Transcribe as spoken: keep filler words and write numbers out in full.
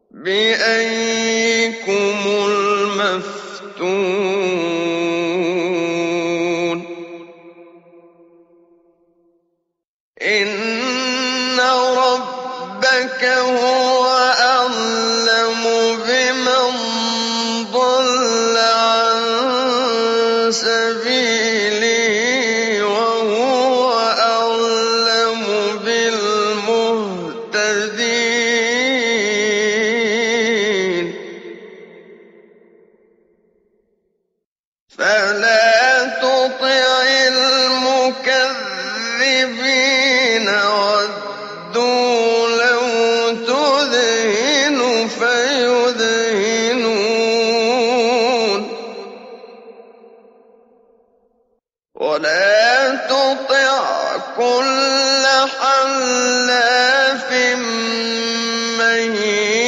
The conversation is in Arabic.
بِأَييِّكُمُ الْمَفْتُونُ إِنَّ رَبَّكَ هُوَ أَعْلَمُ بِمَن ضَلَّ عَن سَبِيلِهِ وَهُوَ أَعْلَمُ بِالْمُهْتَدِينَ فَلَا تُطِعِ الْمُكَذِّبِينَ وَدُّوا لَوْ تُدْهِنُ فَيُدْهِنُونَ وَلَا تُطِعْ كُلَّ حَلَّافٍ مَّهِينٍ